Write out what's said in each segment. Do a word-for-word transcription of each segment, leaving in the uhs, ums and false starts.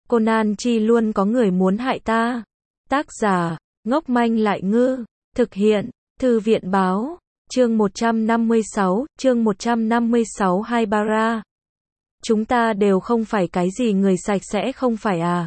Conan chi luôn có người muốn hại ta. Tác giả, ngốc manh lại ngư. Thực hiện, Thư viện báo. Chương một trăm năm mươi sáu, chương một trăm năm mươi sáu Haibara. Chúng ta đều không phải cái gì người sạch sẽ không phải à?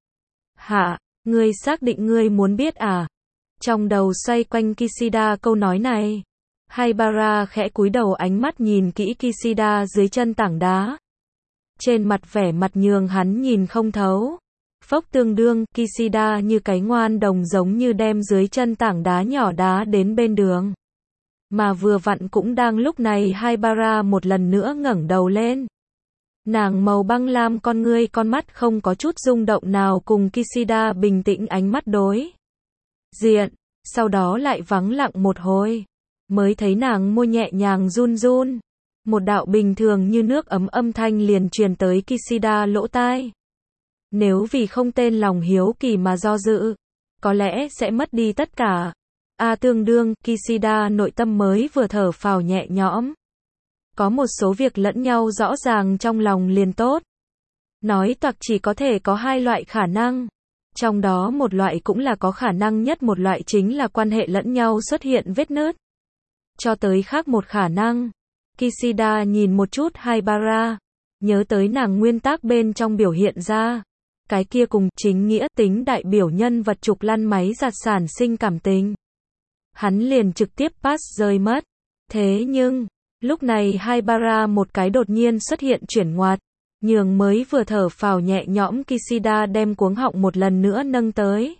Hả, ngươi xác định ngươi muốn biết à? Trong đầu xoay quanh Kishida câu nói này. Haibara khẽ cúi đầu, ánh mắt nhìn kỹ Kishida dưới chân tảng đá. Trên mặt vẻ mặt nhường hắn nhìn không thấu. Phốc tương đương, Kishida như cái ngoan đồng giống như đem dưới chân tảng đá nhỏ đá đến bên đường. Mà vừa vặn cũng đang lúc này Haibara một lần nữa ngẩng đầu lên. Nàng màu băng lam con ngươi con mắt không có chút rung động nào cùng Kishida bình tĩnh ánh mắt đối diện, sau đó lại vắng lặng một hồi. Mới thấy nàng môi nhẹ nhàng run run. Một đạo bình thường như nước ấm âm thanh liền truyền tới Kishida lỗ tai. Nếu vì không tên lòng hiếu kỳ mà do dự, có lẽ sẽ mất đi tất cả. A tương đương, Kishida nội tâm mới vừa thở phào nhẹ nhõm. Có một số việc lẫn nhau rõ ràng trong lòng liền tốt. Nói toạc chỉ có thể có hai loại khả năng. Trong đó một loại cũng là có khả năng nhất, một loại chính là quan hệ lẫn nhau xuất hiện vết nứt. Cho tới khác một khả năng. Kishida nhìn một chút Haibara, nhớ tới nàng nguyên tắc bên trong biểu hiện ra. Cái kia cùng chính nghĩa tính đại biểu nhân vật trục lăn máy giặt sản sinh cảm tình. Hắn liền trực tiếp pass rơi mất. Thế nhưng, lúc này Haibara một cái đột nhiên xuất hiện chuyển ngoặt, nhường mới vừa thở phào nhẹ nhõm Kishida đem cuống họng một lần nữa nâng tới.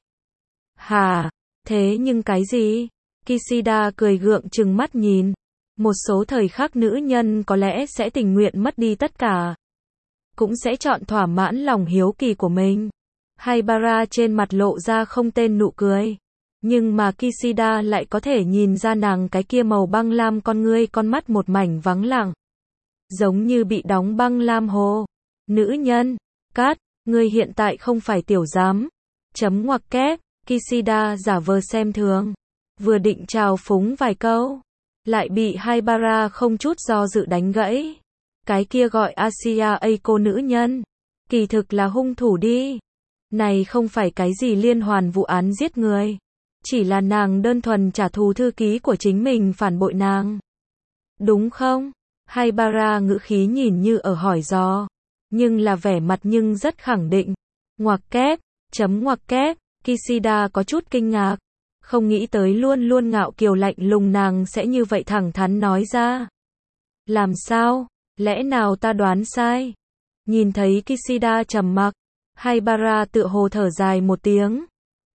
Hả? Thế nhưng cái gì? Kishida cười gượng trừng mắt nhìn. Một số thời khắc nữ nhân có lẽ sẽ tình nguyện mất đi tất cả. Cũng sẽ chọn thỏa mãn lòng hiếu kỳ của mình. Haibara trên mặt lộ ra không tên nụ cười. Nhưng mà Kishida lại có thể nhìn ra nàng cái kia màu băng lam con ngươi con mắt một mảnh vắng lặng. Giống như bị đóng băng lam hồ. Nữ nhân, cát, ngươi hiện tại không phải tiểu giám. Chấm ngoặc kép, Kishida giả vờ xem thường. Vừa định chào phúng vài câu. Lại bị Haibara không chút do dự đánh gãy. Cái kia gọi Asia Eiko nữ nhân. Kỳ thực là hung thủ đi. Này không phải cái gì liên hoàn vụ án giết người. Chỉ là nàng đơn thuần trả thù thư ký của chính mình phản bội nàng. Đúng không? Haibara ngữ khí nhìn như ở hỏi dò. Nhưng là vẻ mặt nhưng rất khẳng định. Ngoặc kép, chấm ngoặc kép, Kishida có chút kinh ngạc. Không nghĩ tới luôn luôn ngạo kiều lạnh lùng nàng sẽ như vậy thẳng thắn nói ra. Làm sao? Lẽ nào ta đoán sai? Nhìn thấy Kishida trầm mặc, Haibara tựa hồ thở dài một tiếng.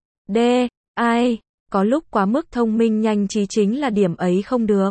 Đê, ai? Có lúc quá mức thông minh nhanh trí chính là điểm ấy không được.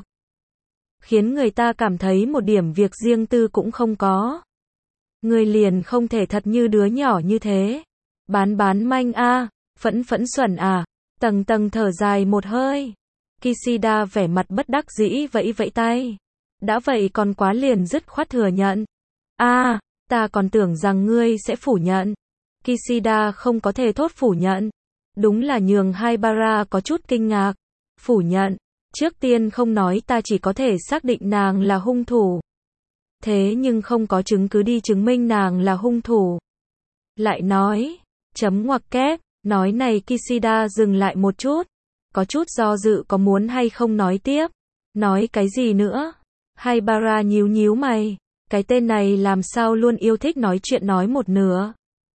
Khiến người ta cảm thấy một điểm việc riêng tư cũng không có. Người liền không thể thật như đứa nhỏ như thế. Bán bán manh a, à, phẫn phẫn xuẩn à. Tầng tầng thở dài một hơi. Kishida vẻ mặt bất đắc dĩ vẫy vẫy tay. Đã vậy còn quá liền dứt khoát thừa nhận. A, à, ta còn tưởng rằng ngươi sẽ phủ nhận. Kishida không có thể thốt phủ nhận. Đúng là nhường Haibara có chút kinh ngạc. Phủ nhận. Trước tiên không nói ta chỉ có thể xác định nàng là hung thủ. Thế nhưng không có chứng cứ đi chứng minh nàng là hung thủ. Lại nói. Chấm ngoặc kép. Nói này Kishida dừng lại một chút. Có chút do dự có muốn hay không nói tiếp. Nói cái gì nữa? Haibara nhíu nhíu mày. Cái tên này làm sao luôn yêu thích nói chuyện nói một nửa.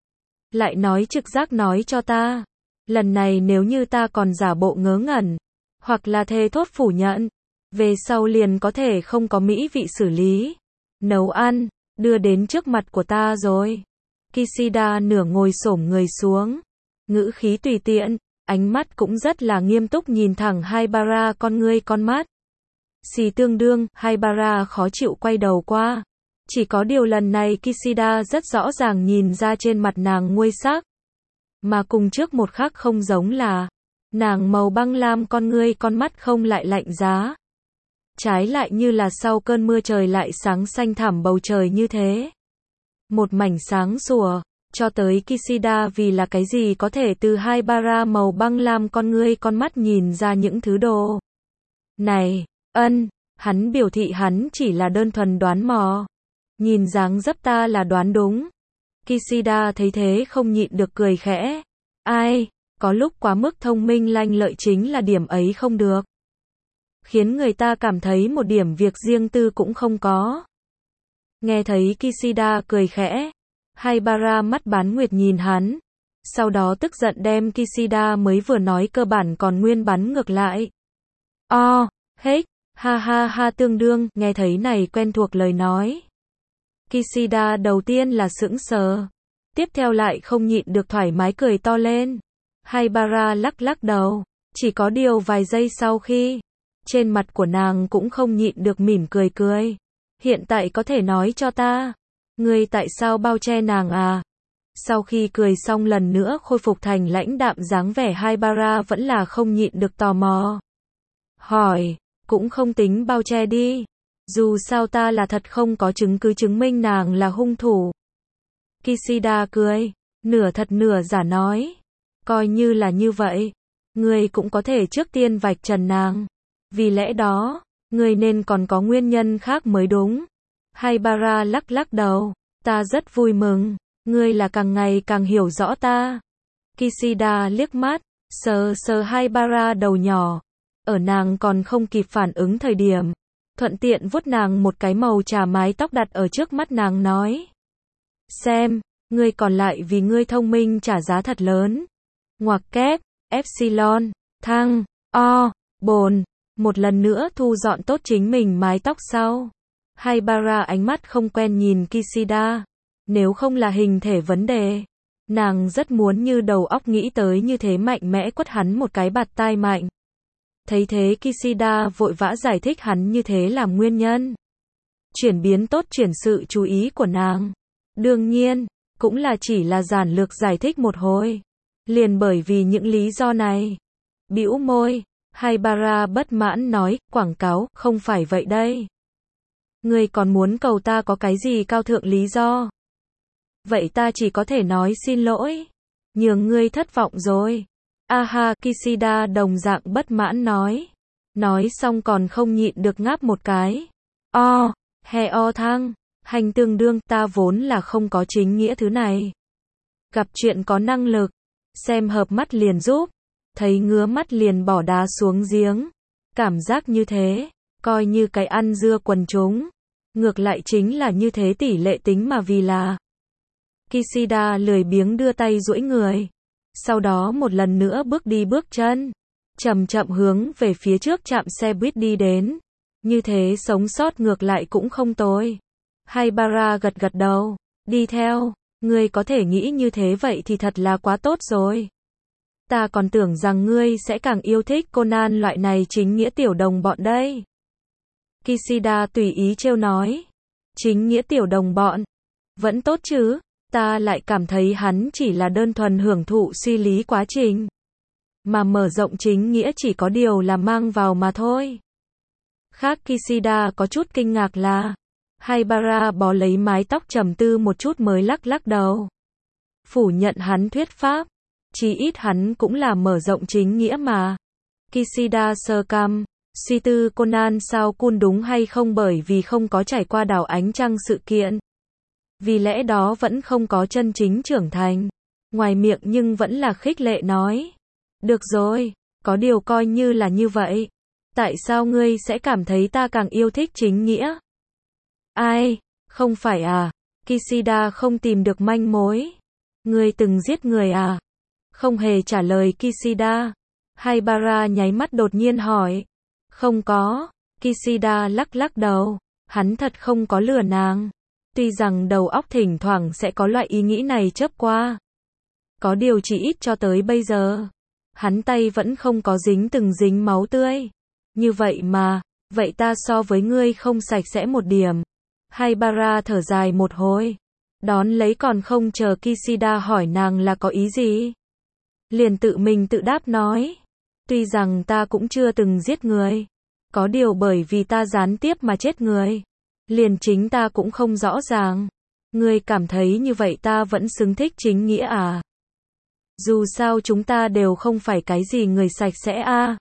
Lại nói trực giác nói cho ta. Lần này nếu như ta còn giả bộ ngớ ngẩn. Hoặc là thề thốt phủ nhận. Về sau liền có thể không có mỹ vị xử lý. Nấu ăn. Đưa đến trước mặt của ta rồi. Kishida nửa ngồi xổm người xuống. Ngữ khí tùy tiện, ánh mắt cũng rất là nghiêm túc nhìn thẳng Haibara con ngươi con mắt. Xì tương đương, Haibara khó chịu quay đầu qua. Chỉ có điều lần này Kishida rất rõ ràng nhìn ra trên mặt nàng nguôi sắc. Mà cùng trước một khắc không giống là, nàng màu băng lam con ngươi con mắt không lại lạnh giá. Trái lại như là sau cơn mưa trời lại sáng xanh thẳm bầu trời như thế. Một mảnh sáng sủa. Cho tới Kishida vì là cái gì có thể từ Haibara màu băng lam con ngươi con mắt nhìn ra những thứ đồ. Này, ân, hắn biểu thị hắn chỉ là đơn thuần đoán mò. Nhìn dáng dấp ta là đoán đúng. Kishida thấy thế không nhịn được cười khẽ. Ai, có lúc quá mức thông minh lanh lợi chính là điểm ấy không được. Khiến người ta cảm thấy một điểm việc riêng tư cũng không có. Nghe thấy Kishida cười khẽ, Haibara mắt bán nguyệt nhìn hắn. Sau đó tức giận đem Kishida mới vừa nói cơ bản còn nguyên bắn ngược lại. O, hếch, ha ha ha tương đương, nghe thấy này quen thuộc lời nói. Kishida đầu tiên là sững sờ. Tiếp theo lại không nhịn được thoải mái cười to lên. Haibara lắc lắc đầu. Chỉ có điều vài giây sau khi, trên mặt của nàng cũng không nhịn được mỉm cười cười. Hiện tại có thể nói cho ta, ngươi tại sao bao che nàng à? Sau khi cười xong lần nữa khôi phục thành lãnh đạm dáng vẻ Haibara vẫn là không nhịn được tò mò. Hỏi, cũng không tính bao che đi. Dù sao ta là thật không có chứng cứ chứng minh nàng là hung thủ. Kishida cười, nửa thật nửa giả nói. Coi như là như vậy, ngươi cũng có thể trước tiên vạch trần nàng. Vì lẽ đó, ngươi nên còn có nguyên nhân khác mới đúng. Haibara lắc lắc đầu, ta rất vui mừng, ngươi là càng ngày càng hiểu rõ ta. Kishida liếc mắt, sờ sờ Haibara đầu nhỏ, ở nàng còn không kịp phản ứng thời điểm, thuận tiện vuốt nàng một cái màu trà mái tóc đặt ở trước mắt nàng nói. Xem, ngươi còn lại vì ngươi thông minh trả giá thật lớn. Ngoặc kép, epsilon, thăng, o, bồn, một lần nữa thu dọn tốt chính mình mái tóc sau. Haibara ánh mắt không quen nhìn Kishida. Nếu không là hình thể vấn đề, nàng rất muốn như đầu óc nghĩ tới như thế mạnh mẽ quất hắn một cái bạt tai mạnh. Thấy thế Kishida vội vã giải thích hắn như thế làm nguyên nhân. Chuyển biến tốt chuyển sự chú ý của nàng. Đương nhiên, cũng là chỉ là giản lược giải thích một hồi. Liền bởi vì những lý do này. Bĩu môi, Haibara bất mãn nói, quảng cáo, không phải vậy đây. Ngươi còn muốn cầu ta có cái gì cao thượng lý do? Vậy ta chỉ có thể nói xin lỗi. Nhường ngươi thất vọng rồi. Aha, Kishida đồng dạng bất mãn nói. Nói xong còn không nhịn được ngáp một cái. O, he o thăng, hành tương đương, ta vốn là không có chính nghĩa thứ này. Gặp chuyện có năng lực, xem hợp mắt liền giúp, thấy ngứa mắt liền bỏ đá xuống giếng. Cảm giác như thế, coi như cái ăn dưa quần chúng. Ngược lại chính là như thế tỷ lệ tính mà vì là. Kishida lười biếng đưa tay duỗi người. Sau đó một lần nữa bước đi bước chân. Chậm chậm hướng về phía trước trạm xe buýt đi đến. Như thế sống sót ngược lại cũng không tồi. Haibara gật gật đầu. Đi theo. Ngươi có thể nghĩ như thế vậy thì thật là quá tốt rồi. Ta còn tưởng rằng ngươi sẽ càng yêu thích Conan loại này chính nghĩa tiểu đồng bọn đây. Kishida tùy ý trêu nói. Chính nghĩa tiểu đồng bọn. Vẫn tốt chứ. Ta lại cảm thấy hắn chỉ là đơn thuần hưởng thụ suy lý quá trình. Mà mở rộng chính nghĩa chỉ có điều là mang vào mà thôi. Khác Kishida có chút kinh ngạc là. Haibara bó lấy mái tóc trầm tư một chút mới lắc lắc đầu. Phủ nhận hắn thuyết pháp. Chí ít hắn cũng là mở rộng chính nghĩa mà. Kishida sơ cằm, suy tư Conan sao cun đúng hay không bởi vì không có trải qua đảo ánh trăng sự kiện. Vì lẽ đó vẫn không có chân chính trưởng thành. Ngoài miệng nhưng vẫn là khích lệ nói. Được rồi, có điều coi như là như vậy. Tại sao ngươi sẽ cảm thấy ta càng yêu thích chính nghĩa? Ai, không phải à? Kishida không tìm được manh mối. Ngươi từng giết người à? Không hề trả lời Kishida. Haibara nháy mắt đột nhiên hỏi. Không có. Kishida lắc lắc đầu. Hắn thật không có lừa nàng. Tuy rằng đầu óc thỉnh thoảng sẽ có loại ý nghĩ này chớp qua. Có điều chỉ ít cho tới bây giờ. Hắn tay vẫn không có dính từng dính máu tươi. Như vậy mà, vậy ta so với ngươi không sạch sẽ một điểm. Haibara thở dài một hồi. Đón lấy còn không chờ Kishida hỏi nàng là có ý gì. Liền tự mình tự đáp nói. Tuy rằng ta cũng chưa từng giết người. Có điều bởi vì ta gián tiếp mà chết người. Liền chính ta cũng không rõ ràng. Ngươi cảm thấy như vậy ta vẫn xứng thích chính nghĩa à? Dù sao chúng ta đều không phải cái gì người sạch sẽ a.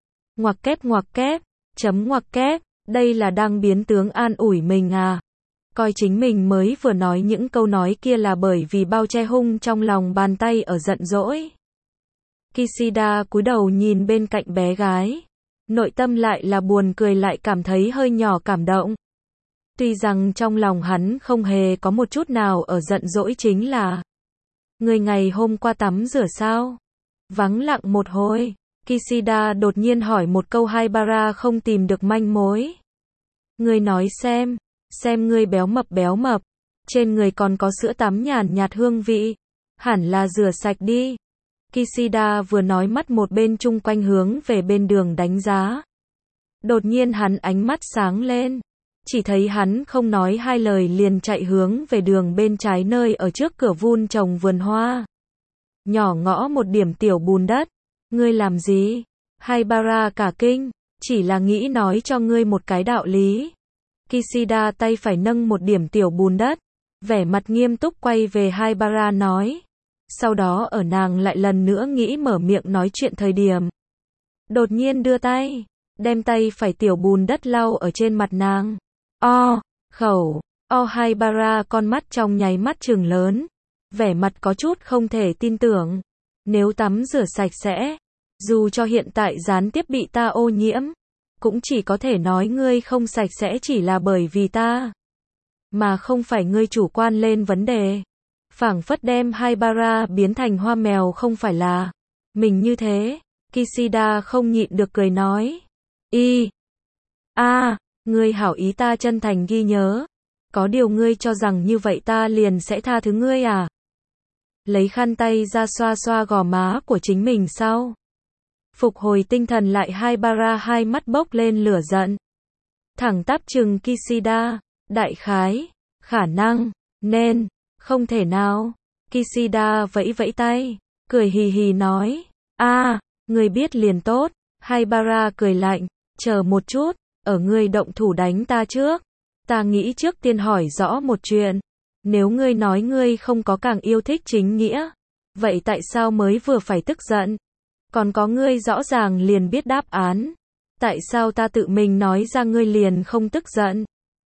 Ngoặc kép ngoặc kép, chấm ngoặc kép, đây là đang biến tướng an ủi mình à? coi chính mình mới vừa nói những câu nói kia là bởi vì bao che hung trong lòng bàn tay ở giận dỗi. Kishida cúi đầu nhìn bên cạnh bé gái. Nội tâm lại là buồn cười lại cảm thấy hơi nhỏ cảm động. Tuy rằng trong lòng hắn không hề có một chút nào ở giận dỗi chính là người ngày hôm qua tắm rửa sao? Vắng lặng một hồi, Kishida đột nhiên hỏi một câu Haibara không tìm được manh mối. Ngươi nói xem, xem ngươi béo mập béo mập, trên người còn có sữa tắm nhàn nhạt hương vị, hẳn là rửa sạch đi. Kishida vừa nói mắt một bên chung quanh hướng về bên đường đánh giá. Đột nhiên hắn ánh mắt sáng lên, chỉ thấy hắn không nói hai lời liền chạy hướng về đường bên trái nơi ở trước cửa vun trồng vườn hoa. Nhỏ ngõ một điểm tiểu bùn đất, ngươi làm gì? Haibara cả kinh, chỉ là nghĩ nói cho ngươi một cái đạo lý. Kishida tay phải nâng một điểm tiểu bùn đất, vẻ mặt nghiêm túc quay về Haibara nói. Sau đó ở nàng lại lần nữa nghĩ mở miệng nói chuyện thời điểm. Đột nhiên đưa tay, đem tay phải tiểu bùn đất lau ở trên mặt nàng. O, khẩu, O Haibara con mắt trong nháy mắt trừng lớn, vẻ mặt có chút không thể tin tưởng. Nếu tắm rửa sạch sẽ, dù cho hiện tại gián tiếp bị ta ô nhiễm, cũng chỉ có thể nói ngươi không sạch sẽ chỉ là bởi vì ta, mà không phải ngươi chủ quan lên vấn đề. Phảng phất đem Haibara biến thành hoa mèo không phải là mình như thế. Kishida không nhịn được cười nói. Y, a, ngươi hảo ý ta chân thành ghi nhớ. Có điều ngươi cho rằng như vậy ta liền sẽ tha thứ ngươi à? Lấy khăn tay ra xoa xoa gò má của chính mình sau. Phục hồi tinh thần lại Haibara hai mắt bốc lên lửa giận. Thẳng tắp trừng Kishida, đại khái, khả năng, nên, không thể nào. Kishida vẫy vẫy tay, cười hì hì nói. A, ngươi biết liền tốt. Haibara cười lạnh, chờ một chút, ở ngươi động thủ đánh ta trước. Ta nghĩ trước tiên hỏi rõ một chuyện. Nếu ngươi nói ngươi không có càng yêu thích chính nghĩa, vậy tại sao mới vừa phải tức giận? Còn có ngươi rõ ràng liền biết đáp án. Tại sao ta tự mình nói ra ngươi liền không tức giận?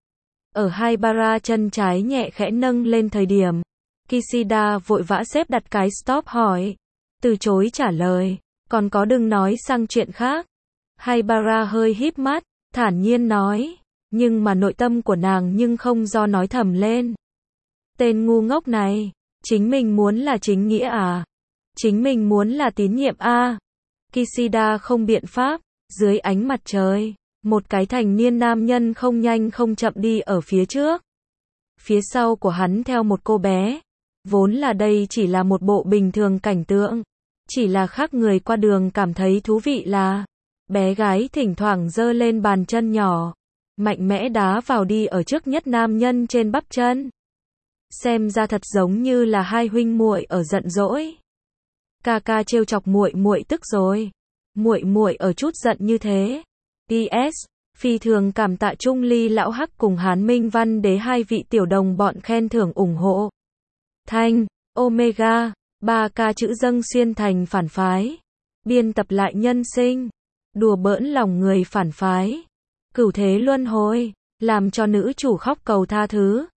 Ở Haibara chân trái nhẹ khẽ nâng lên thời điểm, Kishida vội vã xếp đặt cái stop hỏi. Từ chối trả lời, còn có đừng nói sang chuyện khác. Haibara hơi híp mắt, thản nhiên nói, nhưng mà nội tâm của nàng nhưng không do nói thầm lên. Tên ngu ngốc này, chính mình muốn là chính nghĩa à? Chính mình muốn là tín nhiệm a? À? Kishida không biện pháp, dưới ánh mặt trời, một cái thành niên nam nhân không nhanh không chậm đi ở phía trước. Phía sau của hắn theo một cô bé. Vốn là đây chỉ là một bộ bình thường cảnh tượng, chỉ là khác người qua đường cảm thấy thú vị là bé gái thỉnh thoảng giơ lên bàn chân nhỏ, mạnh mẽ đá vào đi ở trước nhất nam nhân trên bắp chân. Xem ra thật giống như là hai huynh muội ở giận dỗi. Ca ca trêu chọc muội muội tức rồi. Muội muội ở chút giận như thế. pê ét Phi thường cảm tạ Trung Ly lão Hắc cùng Hán Minh Văn Đế hai vị tiểu đồng bọn khen thưởng ủng hộ. Thanh, Omega, ba ca chữ dâng xuyên thành phản phái. Biên tập lại nhân sinh. Đùa bỡn lòng người phản phái. Cửu thế luân hồi, làm cho nữ chủ khóc cầu tha thứ.